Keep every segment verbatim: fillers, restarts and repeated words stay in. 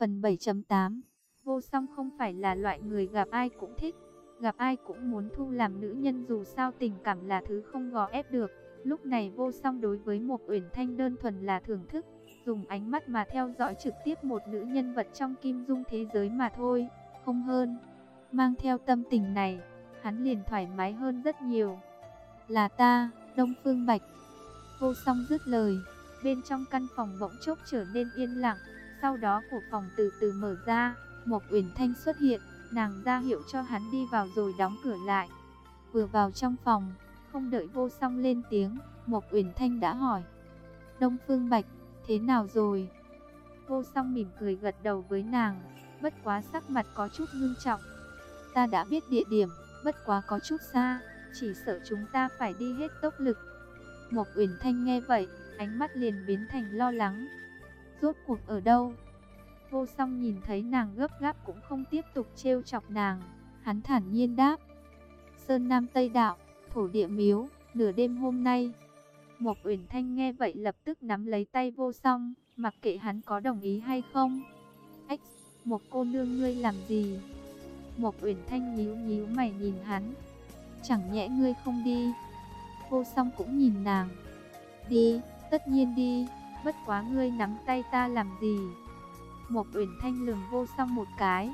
Phần bảy chấm tám. Vô Song không phải là loại người gặp ai cũng thích, gặp ai cũng muốn thu làm nữ nhân, dù sao tình cảm là thứ không gò ép được. Lúc này Vô Song đối với Mộc Uyển Thanh đơn thuần là thưởng thức, dùng ánh mắt mà theo dõi trực tiếp một nữ nhân vật trong kim dung thế giới mà thôi, không hơn. Mang theo tâm tình này, hắn liền thoải mái hơn rất nhiều. Là ta, Đông Phương Bạch. Vô Song dứt lời, bên trong căn phòng bỗng chốc trở nên yên lặng. Sau đó cửa phòng từ từ mở ra, Mộc Uyển Thanh xuất hiện, nàng ra hiệu cho hắn đi vào rồi đóng cửa lại. Vừa vào trong phòng, không đợi Vô Song lên tiếng, Mộc Uyển Thanh đã hỏi: Đông Phương Bạch, thế nào rồi? Vô Song mỉm cười gật đầu với nàng, bất quá sắc mặt có chút ngưng trọng. Ta đã biết địa điểm, bất quá có chút xa, chỉ sợ chúng ta phải đi hết tốc lực. Mộc Uyển Thanh nghe vậy, ánh mắt liền biến thành lo lắng. Rốt cuộc ở đâu? Vô Song nhìn thấy nàng gấp gáp cũng không tiếp tục trêu chọc nàng, hắn thản nhiên đáp: Sơn Nam Tây Đạo, thổ địa miếu, nửa đêm hôm nay. Mộc Uyển Thanh nghe vậy lập tức nắm lấy tay Vô Song, mặc kệ hắn có đồng ý hay không. Ách, Mộc cô nương ngươi làm gì? Mộc Uyển Thanh nhíu nhíu mày nhìn hắn. Chẳng nhẽ ngươi không đi? Vô Song cũng nhìn nàng. Đi, tất nhiên đi, bất quá ngươi nắm tay ta làm gì? Mộc Uyển Thanh lườm Vô Song một cái.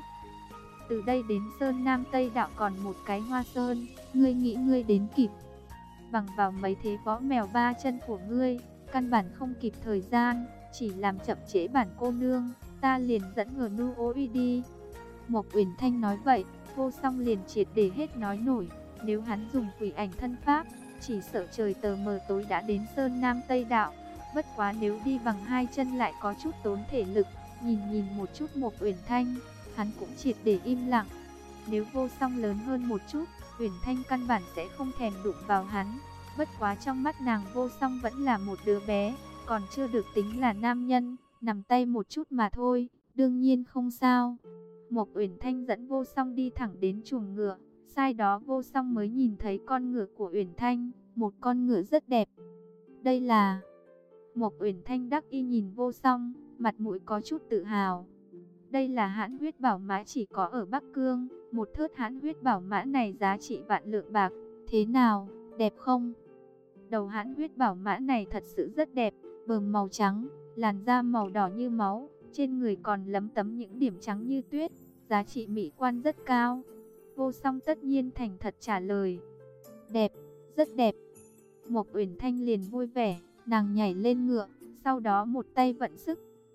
Từ đây đến Sơn Nam Tây Đạo còn một cái Hoa Sơn, ngươi nghĩ ngươi đến kịp? Bằng vào mấy thế võ mèo ba chân của ngươi, căn bản không kịp thời gian, chỉ làm chậm trễ bản cô nương, ta liền dẫn Ngờ Nu Ô Uy đi. Mộc Uyển Thanh nói vậy, Vô Song liền triệt để hết nói nổi. Nếu hắn dùng quỷ ảnh thân pháp, chỉ sợ trời tờ mờ tối đã đến Sơn Nam Tây Đạo. Bất quá nếu đi bằng hai chân lại có chút tốn thể lực. Nhìn nhìn một chút Mộc Uyển Thanh, hắn cũng triệt để im lặng. Nếu Vô Song lớn hơn một chút, Uyển Thanh căn bản sẽ không thèm đụng vào hắn. Bất quá trong mắt nàng Vô Song vẫn là một đứa bé, còn chưa được tính là nam nhân, nắm tay một chút mà thôi, đương nhiên không sao. Mộc Uyển Thanh dẫn Vô Song đi thẳng đến chuồng ngựa, sai đó Vô Song mới nhìn thấy con ngựa của Uyển Thanh, một con ngựa rất đẹp. Đây là... Mộc Uyển Thanh đắc y nhìn Vô Song, mặt mũi có chút tự hào. Đây là hãn huyết bảo mã chỉ có ở Bắc Cương, một thớt hãn huyết bảo mã này giá trị vạn lượng bạc. Thế nào, đẹp không? Đầu hãn huyết bảo mã này thật sự rất đẹp, bờm màu trắng, làn da màu đỏ như máu, trên người còn lấm tấm những điểm trắng như tuyết, giá trị mỹ quan rất cao. Vô Song tất nhiên thành thật trả lời. Đẹp, rất đẹp. Mộc Uyển Thanh liền vui vẻ, nàng nhảy lên ngựa, sau đó một tay vận sức,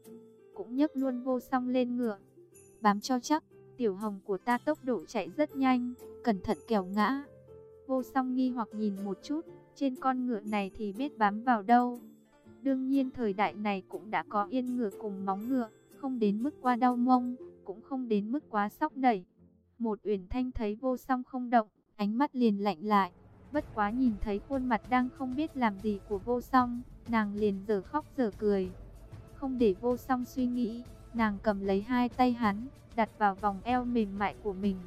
cũng nhấc luôn Vô Song lên ngựa. Bám cho chắc, tiểu hồng của ta tốc độ chạy rất nhanh, cẩn thận kẻo ngã. Vô Song nghi hoặc nhìn một chút, trên con ngựa này thì biết bám vào đâu. Đương nhiên thời đại này cũng đã có yên ngựa cùng móng ngựa, không đến mức quá đau mông, cũng không đến mức quá sóc nảy. Một Uyển Thanh thấy Vô Song không động, ánh mắt liền lạnh lại. Bất quá nhìn thấy khuôn mặt đang không biết làm gì của Vô Song, nàng liền dở khóc dở cười. Không để Vô Song suy nghĩ, nàng cầm lấy hai tay hắn, đặt vào vòng eo mềm mại của mình.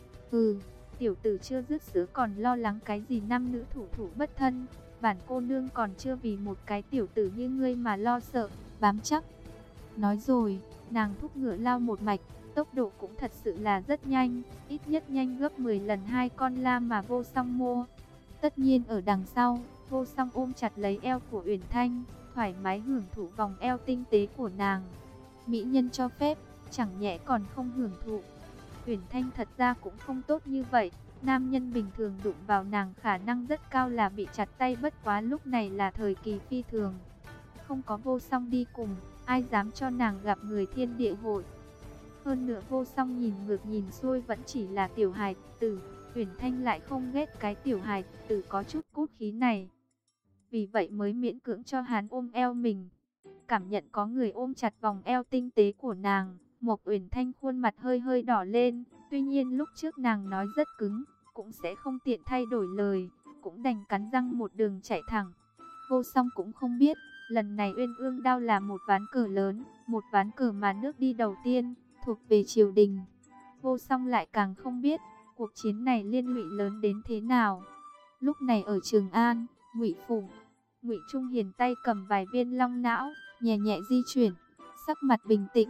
Ừ, tiểu tử chưa dứt sữa còn lo lắng cái gì nam nữ thủ thủ bất thân. Bản cô nương còn chưa vì một cái tiểu tử như ngươi mà lo sợ, bám chắc. Nói rồi, nàng thúc ngựa lao một mạch, tốc độ cũng thật sự là rất nhanh, ít nhất nhanh gấp mười lần hai con la mà Vô Song mua. Tất nhiên ở đằng sau, Vô Song ôm chặt lấy eo của Uyển Thanh, thoải mái hưởng thụ vòng eo tinh tế của nàng. Mỹ nhân cho phép, chẳng nhẽ còn không hưởng thụ. Uyển Thanh thật ra cũng không tốt như vậy, nam nhân bình thường đụng vào nàng khả năng rất cao là bị chặt tay, bất quá lúc này là thời kỳ phi thường. Không có Vô Song đi cùng, ai dám cho nàng gặp người thiên địa hội. Hơn nữa Vô Song nhìn ngược nhìn xuôi vẫn chỉ là tiểu hài tử, Uyển Thanh lại không ghét cái tiểu hài tử có chút cút khí này. Vì vậy mới miễn cưỡng cho hắn ôm eo mình. Cảm nhận có người ôm chặt vòng eo tinh tế của nàng, Mộc Uyển Thanh khuôn mặt hơi hơi đỏ lên. Tuy nhiên lúc trước nàng nói rất cứng, cũng sẽ không tiện thay đổi lời, cũng đành cắn răng một đường chạy thẳng. Vô Song cũng không biết, lần này Uyên Ương Đao là một ván cờ lớn, một ván cờ mà nước đi đầu tiên, thuộc về triều đình. Vô Song lại càng không biết, cuộc chiến này liên lụy lớn đến thế nào. Lúc này ở Trường An, Ngụy phủ, Ngụy Trung Hiền tay cầm vài viên long não, nhẹ nhẹ di chuyển, sắc mặt bình tĩnh,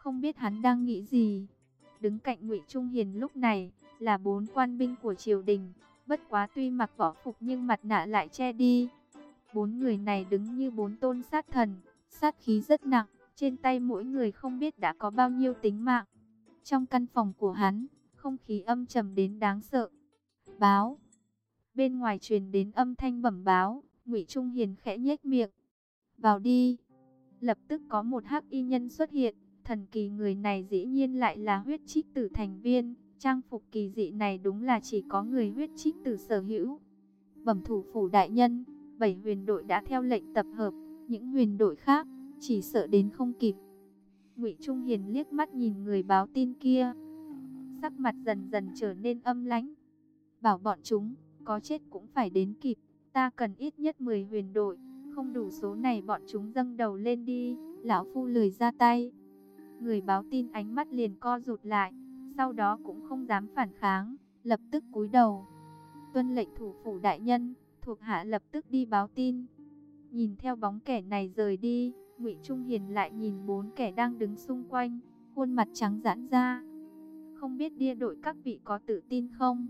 không biết hắn đang nghĩ gì. Đứng cạnh Ngụy Trung Hiền lúc này là bốn quan binh của triều đình, bất quá tuy mặc võ phục nhưng mặt nạ lại che đi. Bốn người này đứng như bốn tôn sát thần, sát khí rất nặng, trên tay mỗi người không biết đã có bao nhiêu tính mạng. Trong căn phòng của hắn, không khí âm trầm đến đáng sợ. Báo. Bên ngoài truyền đến âm thanh bẩm báo, Ngụy Trung Hiền khẽ nhếch miệng. Vào đi. Lập tức có một hắc y nhân xuất hiện, thần kỳ người này dĩ nhiên lại là huyết trích tử thành viên. Trang phục kỳ dị này đúng là chỉ có người huyết trích tử sở hữu. Bẩm thủ phủ đại nhân, bảy huyền đội đã theo lệnh tập hợp, những huyền đội khác chỉ sợ đến không kịp. Ngụy Trung Hiền liếc mắt nhìn người báo tin kia, sắc mặt dần dần trở nên âm lãnh. Bảo bọn chúng, có chết cũng phải đến kịp, ta cần ít nhất mười huyền đội, không đủ số này bọn chúng dâng đầu lên đi, lão phu lười ra tay. Người báo tin ánh mắt liền co rụt lại, sau đó cũng không dám phản kháng, lập tức cúi đầu. Tuân lệnh thủ phủ đại nhân, thuộc hạ lập tức đi báo tin. Nhìn theo bóng kẻ này rời đi, Ngụy Trung Hiền lại nhìn bốn kẻ đang đứng xung quanh, khuôn mặt trắng giãn ra. Không biết đia đội các vị có tự tin không?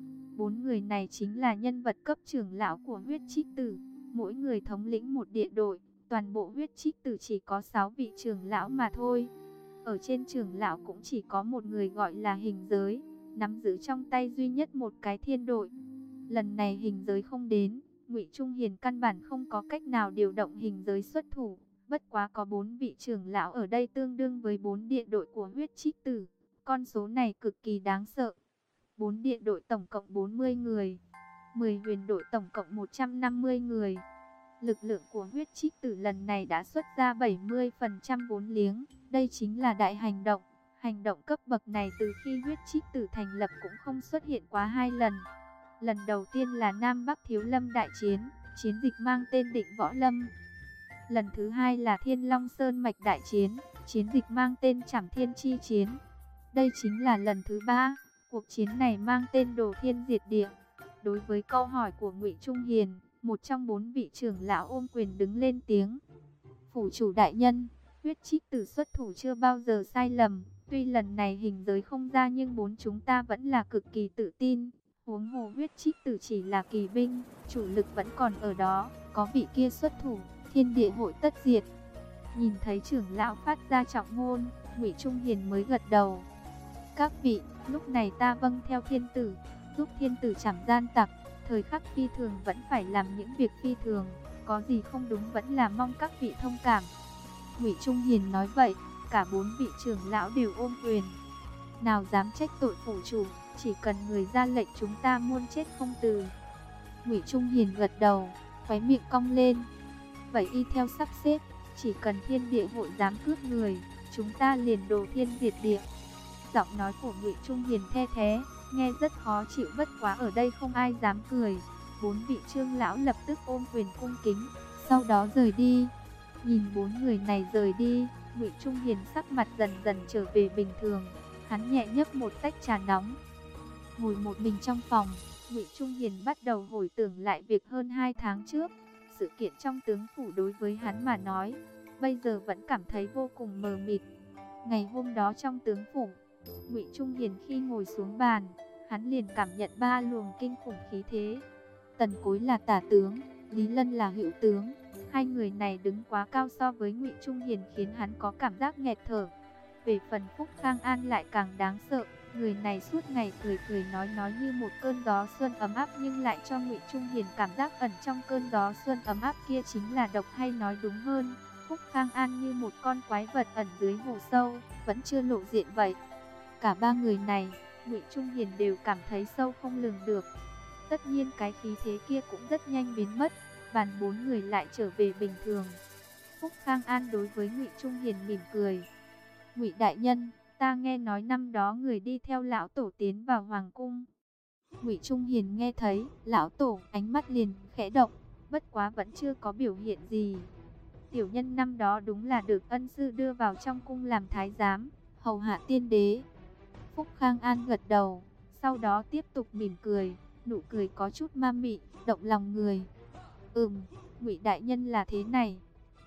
Bốn người này chính là nhân vật cấp trưởng lão của huyết trích tử, mỗi người thống lĩnh một địa đội, toàn bộ huyết trích tử chỉ có sáu vị trưởng lão mà thôi. Ở trên trưởng lão cũng chỉ có một người gọi là hình giới, nắm giữ trong tay duy nhất một cái thiên đội. Lần này hình giới không đến, Ngụy Trung Hiền căn bản không có cách nào điều động hình giới xuất thủ. Bất quá có bốn vị trưởng lão ở đây tương đương với bốn địa đội của huyết trích tử. Con số này cực kỳ đáng sợ. Bốn địa đội tổng cộng bốn mươi người, mười huyền đội tổng cộng một trăm năm mươi người. Lực lượng của huyết trích tử lần này đã xuất ra bảy mươi phần trăm vốn liếng. Đây chính là đại hành động. Hành động cấp bậc này từ khi huyết trích tử thành lập cũng không xuất hiện quá hai lần. Lần đầu tiên là Nam Bắc Thiếu Lâm đại chiến, chiến dịch mang tên Định Võ Lâm. Lần thứ hai là Thiên Long Sơn Mạch đại chiến, chiến dịch mang tên Trảm Thiên Chi chiến. Đây chính là lần thứ ba, cuộc chiến này mang tên Đồ Thiên Diệt Địa. Đối với câu hỏi của Ngụy Trung Hiền, một trong bốn vị trưởng lão ôm quyền đứng lên tiếng. Phủ chủ đại nhân, huyết trích tử xuất thủ chưa bao giờ sai lầm. Tuy lần này hình giới không ra nhưng bốn chúng ta vẫn là cực kỳ tự tin. Huống hồ huyết trích tử chỉ là kỳ binh, chủ lực vẫn còn ở đó. Có vị kia xuất thủ, thiên địa hội tất diệt. Nhìn thấy trưởng lão phát ra trọng ngôn, Ngụy Trung Hiền mới gật đầu. Các vị, lúc này ta vâng theo thiên tử, giúp thiên tử trảm gian tặc. Thời khắc phi thường vẫn phải làm những việc phi thường, có gì không đúng vẫn là mong các vị thông cảm. Ngụy Trung Hiền nói vậy, cả bốn vị trưởng lão đều ôm quyền. Nào dám trách tội phủ chủ, chỉ cần người ra lệnh chúng ta muôn chết không từ. Ngụy Trung Hiền gật đầu, khóe miệng cong lên. Vậy y theo sắp xếp, chỉ cần thiên địa hội dám cướp người, chúng ta liền đồ thiên diệt địa. Giọng nói của Ngụy Trung Hiền the thế, nghe rất khó chịu, bất quá ở đây không ai dám cười. Bốn vị trưởng lão lập tức ôm quyền cung kính, sau đó rời đi. Nhìn bốn người này rời đi, Ngụy Trung Hiền sắc mặt dần dần trở về bình thường. Hắn nhẹ nhấp một tách trà nóng, ngồi một mình trong phòng. Ngụy Trung Hiền bắt đầu hồi tưởng lại việc hơn hai tháng trước. Sự kiện trong tướng phủ đối với hắn mà nói, bây giờ vẫn cảm thấy vô cùng mờ mịt. Ngày hôm đó trong tướng phủ, Ngụy Trung Hiền khi ngồi xuống bàn, hắn liền cảm nhận ba luồng kinh khủng khí thế. Tần Cối là tả tướng, Lý Lân là hữu tướng. Hai người này đứng quá cao so với Ngụy Trung Hiền khiến hắn có cảm giác nghẹt thở. Về phần Phúc Khang An lại càng đáng sợ. Người này suốt ngày cười cười nói nói như một cơn gió xuân ấm áp, nhưng lại cho Ngụy Trung Hiền cảm giác ẩn trong cơn gió xuân ấm áp kia chính là độc, hay nói đúng hơn, Phúc Khang An như một con quái vật ẩn dưới hồ sâu, vẫn chưa lộ diện vậy. Cả ba người này, Ngụy Trung Hiền đều cảm thấy sâu không lường được. Tất nhiên cái khí thế kia cũng rất nhanh biến mất, bàn bốn người lại trở về bình thường. Phúc Khang An đối với Ngụy Trung Hiền mỉm cười. Ngụy đại nhân, ta nghe nói năm đó người đi theo lão tổ tiến vào hoàng cung. Ngụy Trung Hiền nghe thấy lão tổ, ánh mắt liền khẽ động, bất quá vẫn chưa có biểu hiện gì. Tiểu nhân năm đó đúng là được ân sư đưa vào trong cung làm thái giám, hầu hạ tiên đế. Phúc Khang An gật đầu, sau đó tiếp tục mỉm cười, nụ cười có chút ma mị, động lòng người. Ừm, Ngụy đại nhân là thế này.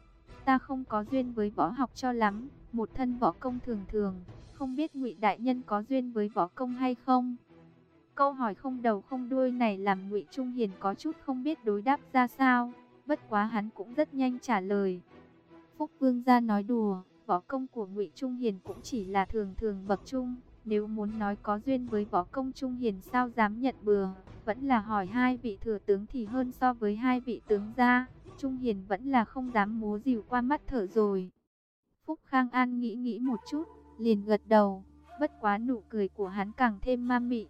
Ta không có duyên với võ học cho lắm, một thân võ công thường thường, không biết Ngụy đại nhân có duyên với võ công hay không? Câu hỏi không đầu không đuôi này làm Ngụy Trung Hiền có chút không biết đối đáp ra sao, bất quá hắn cũng rất nhanh trả lời. Phúc Vương gia nói đùa, võ công của Ngụy Trung Hiền cũng chỉ là thường thường bậc trung, nếu muốn nói có duyên với võ công Trung Hiền sao dám nhận bừa, vẫn là hỏi hai vị thừa tướng thì hơn so với hai vị tướng gia, Trung Hiền vẫn là không dám múa rìu qua mắt thở rồi. Phúc Khang An nghĩ nghĩ một chút, liền gật đầu, bất quá nụ cười của hắn càng thêm ma mị.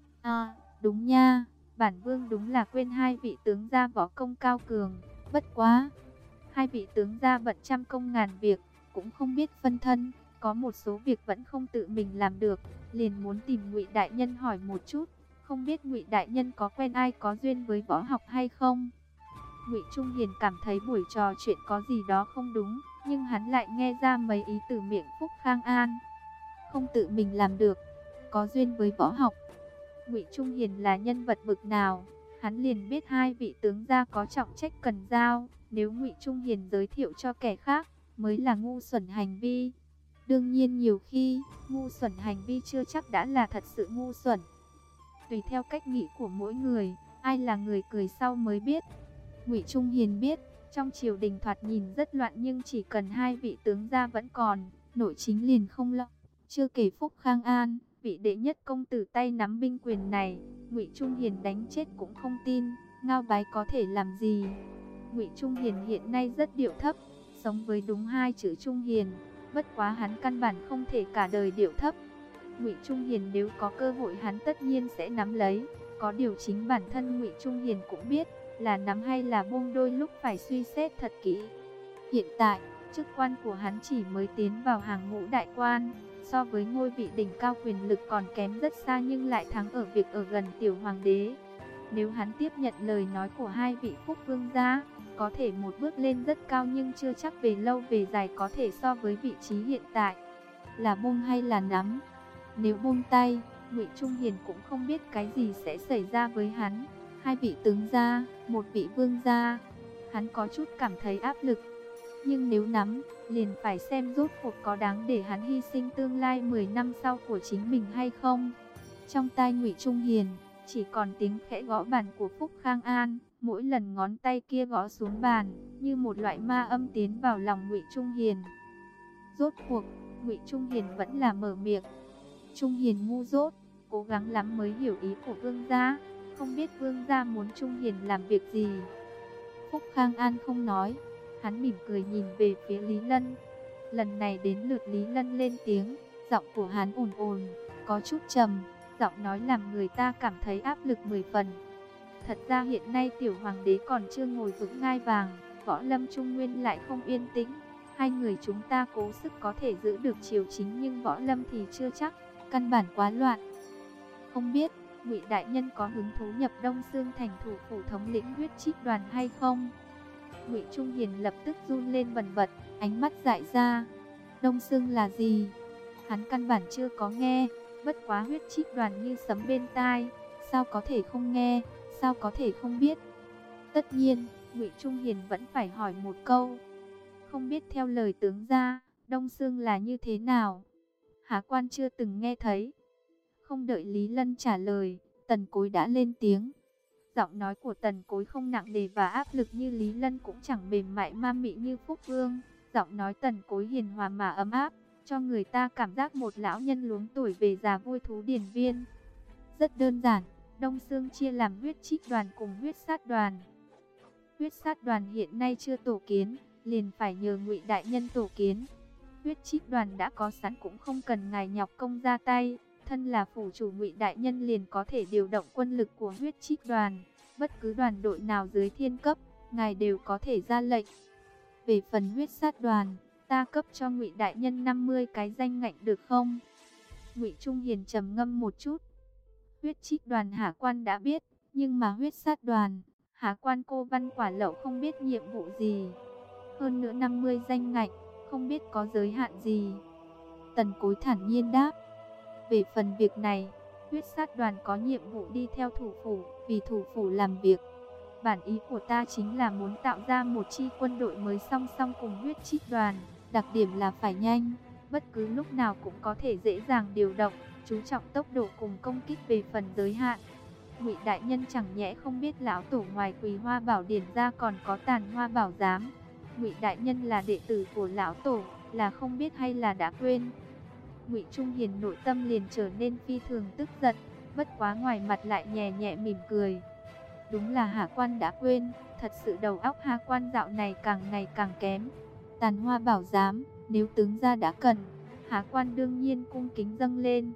À, đúng nha, bản vương đúng là quên hai vị tướng gia võ công cao cường, bất quá. Hai vị tướng gia bận trăm công ngàn việc, cũng không biết phân thân, có một số việc vẫn không tự mình làm được, liền muốn tìm Ngụy đại nhân hỏi một chút, không biết Ngụy đại nhân có quen ai có duyên với võ học hay không? Ngụy Trung Hiền cảm thấy buổi trò chuyện có gì đó không đúng, nhưng hắn lại nghe ra mấy ý từ miệng Phúc Khang An. Không tự mình làm được, có duyên với võ học. Ngụy Trung Hiền là nhân vật bực nào, hắn liền biết hai vị tướng gia có trọng trách cần giao, nếu Ngụy Trung Hiền giới thiệu cho kẻ khác, mới là ngu xuẩn hành vi. Đương nhiên nhiều khi, ngu xuẩn hành vi chưa chắc đã là thật sự ngu xuẩn. Tùy theo cách nghĩ của mỗi người, ai là người cười sau mới biết. Ngụy Trung Hiền biết, trong triều đình thoạt nhìn rất loạn nhưng chỉ cần hai vị tướng gia vẫn còn, nội chính liền không lo. Chưa kể Phúc Khang An, vị đệ nhất công tử tay nắm binh quyền này, Ngụy Trung Hiền đánh chết cũng không tin, Ngao Bái có thể làm gì. Ngụy Trung Hiền hiện nay rất điệu thấp, sống với đúng hai chữ Trung Hiền, bất quá hắn căn bản không thể cả đời điệu thấp. Ngụy Trung Hiền nếu có cơ hội hắn tất nhiên sẽ nắm lấy, có điều chính bản thân Ngụy Trung Hiền cũng biết, là nắm hay là buông đôi lúc phải suy xét thật kỹ. Hiện tại, chức quan của hắn chỉ mới tiến vào hàng ngũ đại quan, so với ngôi vị đỉnh cao quyền lực còn kém rất xa nhưng lại thắng ở việc ở gần tiểu hoàng đế. Nếu hắn tiếp nhận lời nói của hai vị Phúc Vương gia, có thể một bước lên rất cao nhưng chưa chắc về lâu về dài có thể so với vị trí hiện tại. Là buông hay là nắm? Nếu buông tay, Ngụy Trung Hiền cũng không biết cái gì sẽ xảy ra với hắn. Hai vị tướng gia, một vị vương gia, hắn có chút cảm thấy áp lực. Nhưng nếu nắm, liền phải xem rốt cuộc có đáng để hắn hy sinh tương lai mười năm sau của chính mình hay không. Trong tai Ngụy Trung Hiền, chỉ còn tiếng khẽ gõ bàn của Phúc Khang An, mỗi lần ngón tay kia gõ xuống bàn, như một loại ma âm tiến vào lòng Ngụy Trung Hiền. Rốt cuộc, Ngụy Trung Hiền vẫn là mở miệng. Trung Hiền ngu dốt, cố gắng lắm mới hiểu ý của vương gia, không biết vương gia muốn Trung Hiền làm việc gì. Phúc Khang An không nói, hắn mỉm cười nhìn về phía Lý Lân. Lần này đến lượt Lý Lân lên tiếng, giọng của hắn ồn ồn, có chút trầm, giọng nói làm người ta cảm thấy áp lực mười phần. Thật ra hiện nay tiểu hoàng đế còn chưa ngồi vững ngai vàng, võ lâm Trung Nguyên lại không yên tĩnh. Hai người chúng ta cố sức có thể giữ được triều chính nhưng võ lâm thì chưa chắc, căn bản quá loạn. Không biết, Ngụy đại nhân có hứng thú nhập Đông Xương thành thủ phủ thống lĩnh huyết trích đoàn hay không? Ngụy Trung Hiền lập tức run lên bần bật, ánh mắt dại ra. Đông Xương là gì? Hắn căn bản chưa có nghe, bất quá huyết trích đoàn như sấm bên tai, sao có thể không nghe, sao có thể không biết? Tất nhiên, Ngụy Trung Hiền vẫn phải hỏi một câu. Không biết theo lời tướng gia, Đông Xương là như thế nào? Hạ quan chưa từng nghe thấy. Không đợi Lý Lân trả lời, Tần Cối đã lên tiếng. Giọng nói của Tần Cối không nặng nề và áp lực như Lý Lân, cũng chẳng mềm mại ma mị như Phúc Vương. Giọng nói Tần Cối hiền hòa mà ấm áp, cho người ta cảm giác một lão nhân luống tuổi về già vui thú điển viên. Rất đơn giản, Đông Xương chia làm huyết trích đoàn cùng huyết sát đoàn. Huyết sát đoàn hiện nay chưa tổ kiến, liền phải nhờ Ngụy đại nhân tổ kiến. Huyết trích đoàn đã có sẵn cũng không cần ngài nhọc công ra tay. Thân là phủ chủ Ngụy đại nhân liền có thể điều động quân lực của huyết trích đoàn. Bất cứ đoàn đội nào dưới thiên cấp, ngài đều có thể ra lệnh. Về phần huyết sát đoàn, ta cấp cho Ngụy đại nhân năm mươi cái danh ngạch được không? Ngụy Trung Hiền trầm ngâm một chút. Huyết trích đoàn hạ quan đã biết, nhưng mà huyết sát đoàn, hạ quan cô Văn Quả Lậu không biết nhiệm vụ gì. Hơn nữa năm mươi danh ngạch, không biết có giới hạn gì. Tần Cối thản nhiên đáp. Về phần việc này, huyết sát đoàn có nhiệm vụ đi theo thủ phủ, vì thủ phủ làm việc. Bản ý của ta chính là muốn tạo ra một chi quân đội mới song song cùng huyết trích đoàn. Đặc điểm là phải nhanh, bất cứ lúc nào cũng có thể dễ dàng điều động, chú trọng tốc độ cùng công kích về phần giới hạn. Ngụy đại nhân chẳng nhẽ không biết lão tổ ngoài Quỳ Hoa Bảo Điển ra còn có Tàn Hoa Bảo Giám. Ngụy đại nhân là đệ tử của lão tổ, là không biết hay là đã quên? Ngụy Trung Hiền nội tâm liền trở nên phi thường tức giận, bất quá ngoài mặt lại nhẹ nhẹ mỉm cười. Đúng là Hạ quan đã quên, thật sự đầu óc Hạ quan dạo này càng ngày càng kém. Tàn Hoa Bảo Giám, nếu tướng gia đã cần, Hạ quan đương nhiên cung kính dâng lên.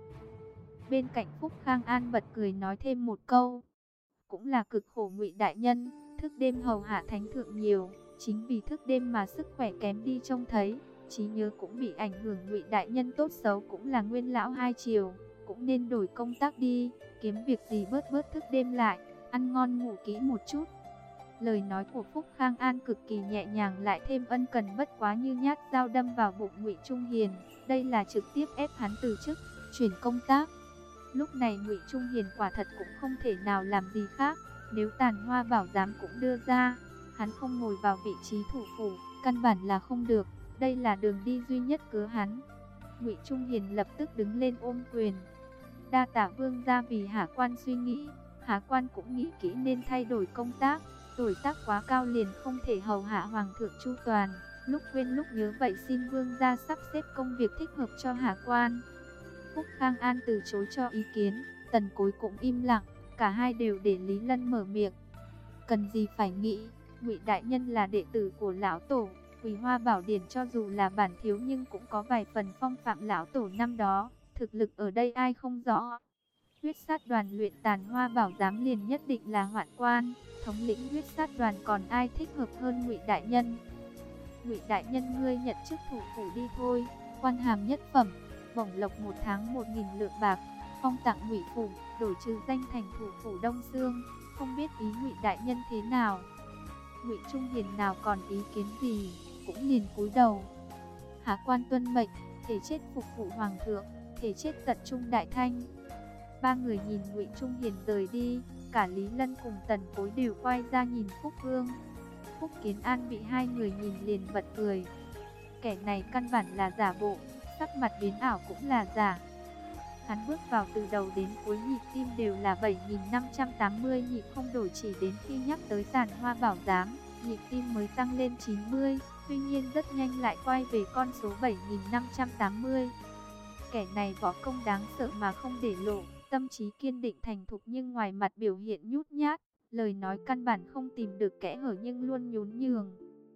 Bên cạnh Phúc Khang An bật cười nói thêm một câu. Cũng là cực khổ Ngụy đại nhân, thức đêm hầu hạ thánh thượng nhiều, chính vì thức đêm mà sức khỏe kém đi trông thấy, trí nhớ cũng bị ảnh hưởng. Ngụy đại nhân tốt xấu cũng là nguyên lão hai triều, cũng nên đổi công tác đi, kiếm việc gì bớt bớt thức đêm lại, ăn ngon ngủ kỹ một chút. Lời nói của Phúc Khang An cực kỳ nhẹ nhàng lại thêm ân cần, bất quá như nhát dao đâm vào bụng Ngụy Trung Hiền, đây là trực tiếp ép hắn từ chức, chuyển công tác. Lúc này Ngụy Trung Hiền quả thật cũng không thể nào làm gì khác, nếu Tàn Hoa Bảo Giám cũng đưa ra, hắn không ngồi vào vị trí thủ phủ, căn bản là không được, đây là đường đi duy nhất cứu hắn. Ngụy Trung Hiền lập tức đứng lên ôm quyền. Đa tạ vương gia vì Hạ quan suy nghĩ, Hạ quan cũng nghĩ kỹ nên thay đổi công tác, tuổi tác quá cao liền không thể hầu hạ hoàng thượng chu toàn, lúc quên lúc nhớ, vậy xin vương gia sắp xếp công việc thích hợp cho Hạ quan. Phúc Khang An từ chối cho ý kiến, Tần Cối cũng im lặng, cả hai đều để Lý Lân mở miệng. Cần gì phải nghĩ, Ngụy đại nhân là đệ tử của lão tổ, Quỳ Hoa Bảo Điển cho dù là bản thiếu nhưng cũng có vài phần phong phạm lão tổ năm đó, thực lực ở đây ai không rõ. Huyết sát đoàn luyện Tàn Hoa Bảo Giám liền nhất định là Hoạn quan, thống lĩnh huyết sát đoàn còn ai thích hợp hơn Ngụy đại nhân. Ngụy đại nhân ngươi nhận chức thủ phủ đi thôi, quan hàm nhất phẩm, bổng lộc một tháng một nghìn lượng bạc, phong tặng Ngụy phủ, đổi trừ danh thành thủ phủ Đông Xương, không biết ý Ngụy đại nhân thế nào. Ngụy Trung Hiền nào còn ý kiến gì, cũng liền cúi đầu. Hạ quan tuân mệnh, thể chết phục vụ hoàng thượng, thể chết tận trung đại thanh. Ba người nhìn Ngụy Trung Hiền rời đi, cả Lý Lân cùng Tần Cối đều quay ra nhìn Phúc Vương. Phúc Kiến An bị hai người nhìn liền bật cười. Kẻ này căn bản là giả bộ, sắc mặt biến ảo cũng là giả. Hắn bước vào từ đầu đến cuối nhịp tim đều là bảy nghìn năm trăm tám mươi nhịp không đổi, chỉ đến khi nhắc tới Tàn Hoa Bảo Giám, nhịp tim mới tăng lên chín mươi, tuy nhiên rất nhanh lại quay về con số bảy nghìn năm trăm tám mươi. Kẻ này võ công đáng sợ mà không để lộ, tâm trí kiên định thành thục nhưng ngoài mặt biểu hiện nhút nhát, lời nói căn bản không tìm được kẽ hở nhưng luôn nhún nhường.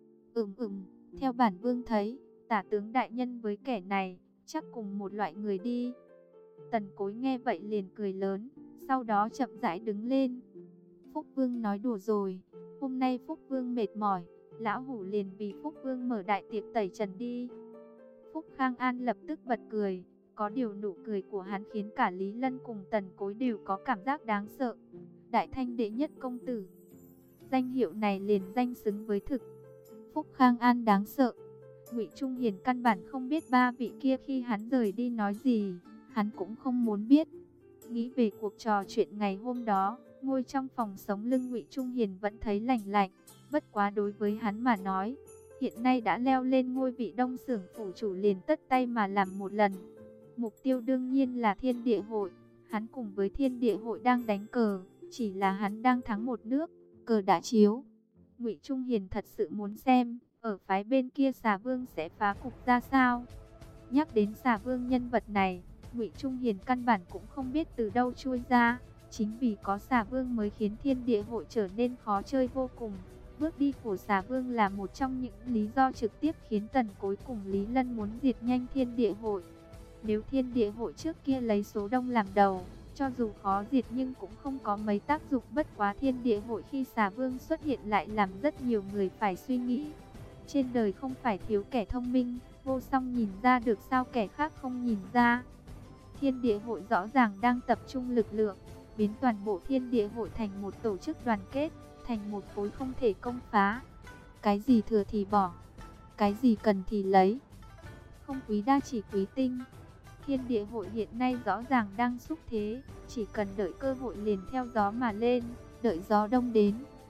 Ừm ừm, theo bản vương thấy, Tả tướng đại nhân với kẻ này chắc cùng một loại người đi. Tần Cối nghe vậy liền cười lớn, sau đó chậm rãi đứng lên. Phúc Vương nói đùa rồi, hôm nay Phúc Vương mệt mỏi, lão hủ liền vì Phúc Vương mở đại tiệc tẩy trần đi. Phúc Khang An lập tức bật cười, có điều nụ cười của hắn khiến cả Lý Lân cùng Tần Cối đều có cảm giác đáng sợ. Đại thanh đệ nhất công tử, danh hiệu này liền danh xứng với thực. Phúc Khang An đáng sợ. Ngụy Trung Hiền căn bản không biết ba vị kia khi hắn rời đi nói gì, hắn cũng không muốn biết. Nghĩ về cuộc trò chuyện ngày hôm đó, ngồi trong phòng sống lưng Ngụy Trung Hiền vẫn thấy lạnh lạnh. Bất quá đối với hắn mà nói, hiện nay đã leo lên ngôi vị Đông Xưởng phủ chủ liền tất tay mà làm một lần. Mục tiêu đương nhiên là Thiên Địa Hội, hắn cùng với Thiên Địa Hội đang đánh cờ, chỉ là hắn đang thắng một nước, cờ đã chiếu. Ngụy Trung Hiền thật sự muốn xem, ở phái bên kia Xà Vương sẽ phá cục ra sao. Nhắc đến Xà Vương nhân vật này, Ngụy Trung Hiền căn bản cũng không biết từ đâu chui ra, chính vì có Xà Vương mới khiến Thiên Địa Hội trở nên khó chơi vô cùng. Bước đi của Xà Vương là một trong những lý do trực tiếp khiến Tần Cối cùng Lý Lân muốn diệt nhanh Thiên Địa Hội. Nếu Thiên Địa Hội trước kia lấy số đông làm đầu, cho dù khó diệt nhưng cũng không có mấy tác dụng, bất quá Thiên Địa Hội khi Xà Vương xuất hiện lại làm rất nhiều người phải suy nghĩ. Trên đời không phải thiếu kẻ thông minh, Vô Song nhìn ra được sao kẻ khác không nhìn ra. Thiên Địa Hội rõ ràng đang tập trung lực lượng, biến toàn bộ Thiên Địa Hội thành một tổ chức đoàn kết, thành một khối không thể công phá. Cái gì thừa thì bỏ, cái gì cần thì lấy. Không quý đa chỉ quý tinh. Thiên Địa Hội hiện nay rõ ràng đang xúc thế, chỉ cần đợi cơ hội liền theo gió mà lên, đợi gió đông đến,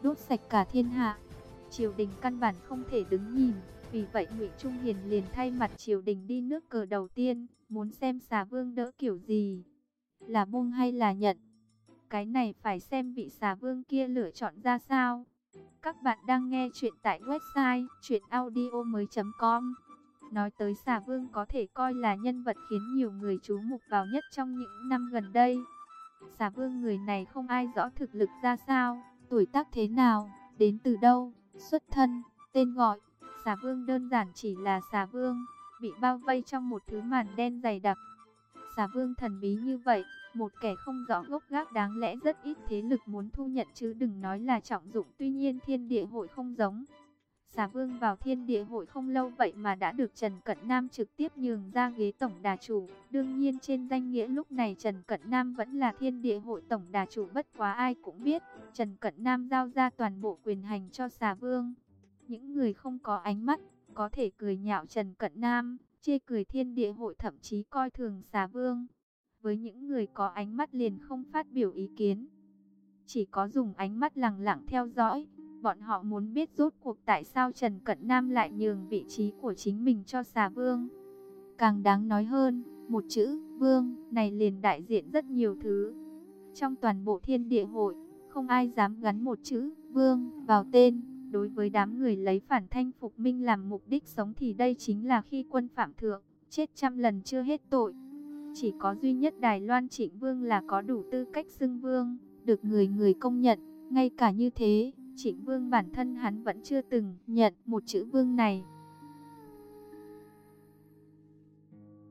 đốt sạch cả thiên hạ. Triều đình căn bản không thể đứng nhìn, vì vậy Ngụy Trung Hiền liền thay mặt triều đình đi nước cờ đầu tiên, muốn xem Xà Vương đỡ kiểu gì, là buông hay là nhận. Cái này phải xem vị Xà Vương kia lựa chọn ra sao. Các bạn đang nghe chuyện tại website truyện audio mới chấm com. Nói tới Xà Vương có thể coi là nhân vật khiến nhiều người chú mục vào nhất trong những năm gần đây. Xà Vương người này không ai rõ thực lực ra sao, tuổi tác thế nào, đến từ đâu, xuất thân, tên gọi. Xà Vương đơn giản chỉ là Xà Vương, bị bao vây trong một thứ màn đen dày đặc. Xà Vương thần bí như vậy, một kẻ không rõ gốc gác đáng lẽ rất ít thế lực muốn thu nhận chứ đừng nói là trọng dụng. Tuy nhiên Thiên Địa Hội không giống. Xà Vương vào Thiên Địa Hội không lâu vậy mà đã được Trần Cận Nam trực tiếp nhường ra ghế tổng đà chủ. Đương nhiên trên danh nghĩa lúc này Trần Cận Nam vẫn là Thiên Địa Hội tổng đà chủ, bất quá ai cũng biết Trần Cận Nam giao ra toàn bộ quyền hành cho Xà Vương. Những người không có ánh mắt có thể cười nhạo Trần Cận Nam, chê cười Thiên Địa Hội, thậm chí coi thường Xà Vương. Với những người có ánh mắt liền không phát biểu ý kiến, chỉ có dùng ánh mắt lẳng lặng theo dõi. Bọn họ muốn biết rốt cuộc tại sao Trần Cận Nam lại nhường vị trí của chính mình cho Xà Vương. Càng đáng nói hơn, một chữ Vương này liền đại diện rất nhiều thứ. Trong toàn bộ Thiên Địa Hội, không ai dám gắn một chữ Vương vào tên. Đối với đám người lấy phản thanh phục minh làm mục đích sống thì đây chính là khi quân phạm thượng, chết trăm lần chưa hết tội. Chỉ có duy nhất Đài Loan Trịnh Vương là có đủ tư cách xưng Vương, được người người công nhận. Ngay cả như thế, Trịnh Vương bản thân hắn vẫn chưa từng nhận một chữ Vương này.